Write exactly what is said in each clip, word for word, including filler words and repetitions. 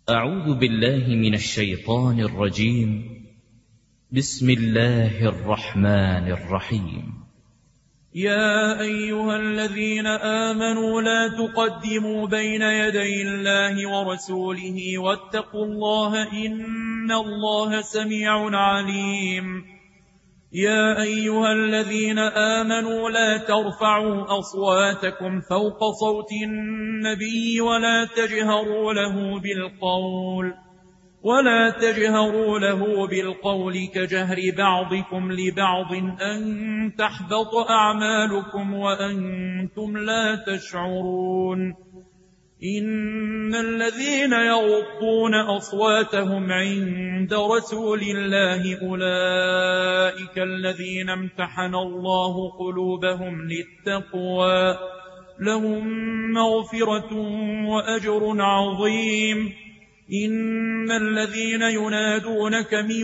أعوذ بالله من الشيطان الرجيم. بسم الله الرحمن الرحيم. يا أيها الذين آمنوا لا تقدموا بين يدي الله ورسوله واتقوا الله إن الله سميع عليم. يا أيها الذين آمنوا لا ترفعوا أصواتكم فوق صوت النبي ولا تجهروا له بالقول ولا تجهروا له بالقول كجهر بعضكم لبعض أن تحبط أعمالكم وأنتم لا تشعرون. إن الذين يغضون أصواتهم عند رسول الله أولئك الذين امتحن الله قلوبهم للتقوى لهم مغفرة وأجر عظيم. إن الذين ينادونك من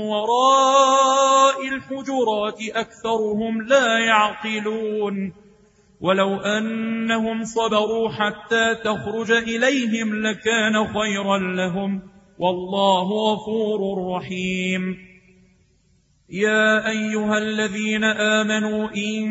وراء الحجرات أكثرهم لا يعقلون. ولو أنهم صبروا حتى تخرج إليهم لكان خيرا لهم والله غفور رحيم. يا أيها الذين آمنوا إن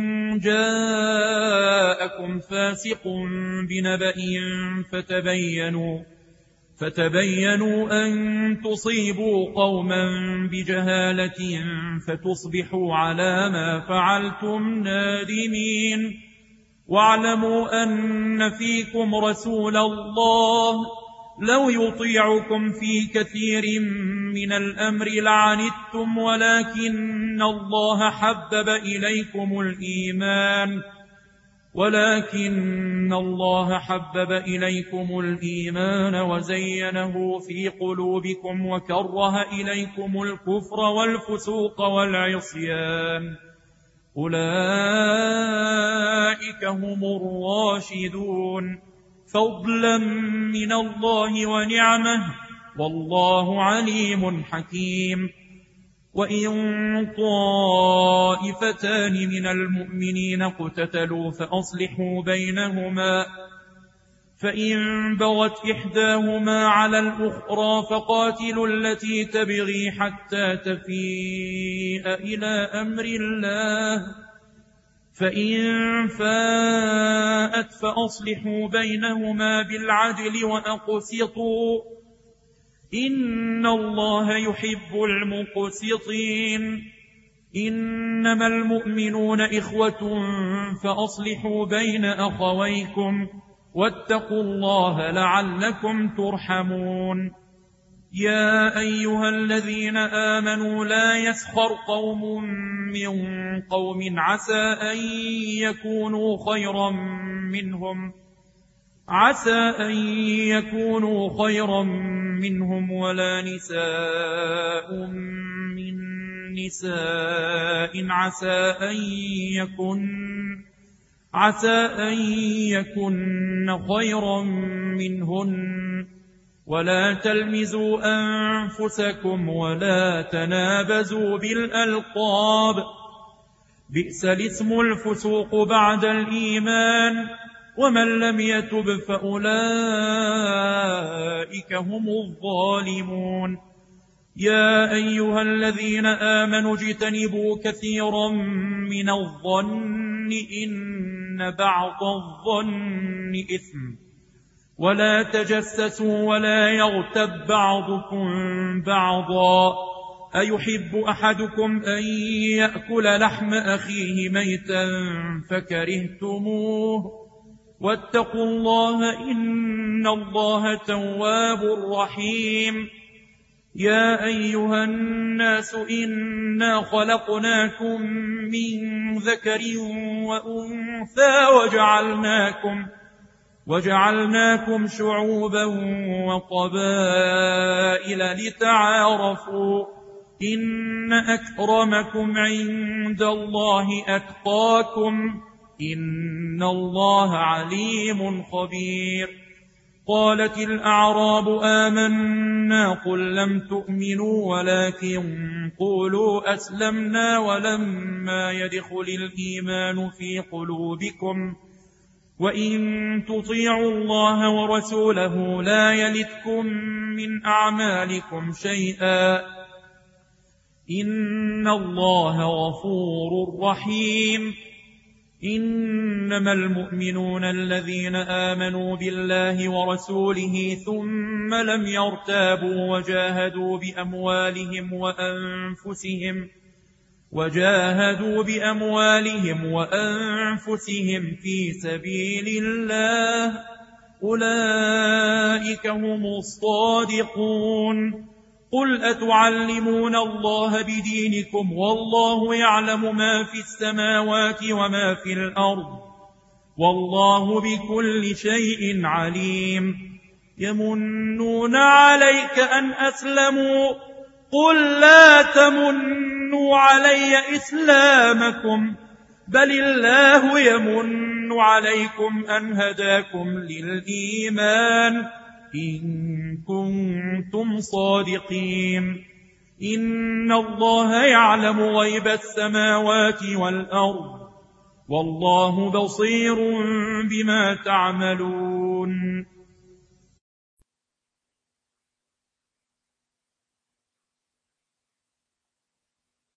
جاءكم فاسق بنبأ فتبينوا فتبينوا أن تصيبوا قوما بجهالة فتصبحوا على ما فعلتم نادمين. واعلموا أن فيكم رسول الله لو يطيعكم في كثير من الأمر لعنتم ولكن الله حبب إليكم الإيمان ولكن الله حبب إليكم الإيمان وزينه في قلوبكم وكره إليكم الكفر والفسوق والعصيان أولئك هم الراشدون فضلا من الله ونعمه والله عليم حكيم. وإن طائفتان من المؤمنين اقتتلوا فأصلحوا بينهما فإن بغت إحداهما على الأخرى فقاتلوا التي تبغي حتى تفيء إلى أمر الله فإن فاءت فأصلحوا بينهما بالعدل وأقسطوا إن الله يحب المقسطين. إنما المؤمنون إخوة فأصلحوا بين أخويكم واتقوا الله لعلكم ترحمون. يا أيها الذين آمنوا لا يسخر قوم من قوم عسى أن يكونوا خيرا منهم عسى أن يكونوا خيرا منهم ولا نساء من نساء عسى أن يكن عسى أن يكن خيرا منهن ولا تلمزوا أنفسكم ولا تنابزوا بالألقاب بئس الاسم الفسوق بعد الإيمان ومن لم يتب فأولئك هم الظالمون. يا أيها الذين آمنوا اجتنبوا كثيرا من الظن إن بعض الظن إثم ولا تجسسوا ولا يغتب بعضكم بعضا أيحب أحدكم أن يأكل لحم أخيه ميتا فكرهتموه واتقوا الله إن الله تواب رحيم. يا أيها الناس إنا خلقناكم من ذكر وأنثى وجعلناكم وجعلناكم شعوبا وقبائل لتعارفوا إن أكرمكم عند الله أتقاكم إن الله عليم خبير. قالت الأعراب آمنا قل لم تؤمنوا ولكن قولوا أسلمنا ولما يدخل الإيمان في قلوبكم وإن تطيعوا الله ورسوله لا يلتكم من أعمالكم شيئا إن الله غفور رحيم. إنما المؤمنون الذين آمنوا بالله ورسوله ثم لم يرتابوا وجاهدوا بأموالهم وأنفسهم وجاهدوا بأموالهم وأنفسهم في سبيل الله أولئك هم الصادقون. قل أتعلمون الله بدينكم والله يعلم ما في السماوات وما في الأرض والله بكل شيء عليم. يمنون عليك أن أسلموا قل لا تمنوا علي إسلامكم بل الله يمن عليكم أن هداكم للإيمان إن كنتم صادقين. إن الله يعلم غيب السماوات والأرض والله بصير بما تعملون.